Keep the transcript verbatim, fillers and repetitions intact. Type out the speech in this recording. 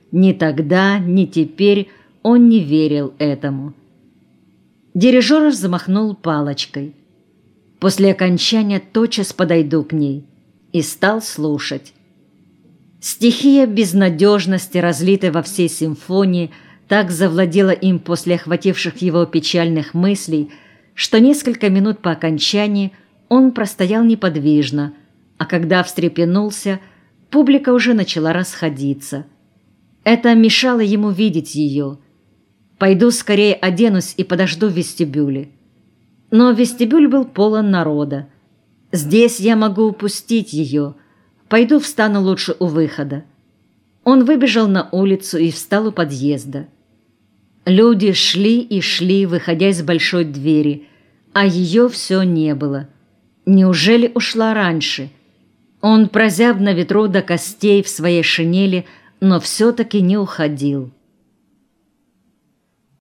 Ни тогда, ни теперь он не верил этому. Дирижер замахнул палочкой. После окончания тотчас подойду к ней. И стал слушать. Стихия безнадежности, разлитая во всей симфонии, так завладела им после охвативших его печальных мыслей, что несколько минут по окончании он простоял неподвижно, а когда встрепенулся, публика уже начала расходиться. Это мешало ему видеть ее. «Пойду скорее оденусь и подожду в вестибюле». Но вестибюль был полон народа. «Здесь я могу упустить ее. Пойду встану лучше у выхода». Он выбежал на улицу и встал у подъезда. Люди шли и шли, выходя из большой двери, а ее все не было. Неужели ушла раньше? Он прозяб на ветру до костей в своей шинели, но все-таки не уходил.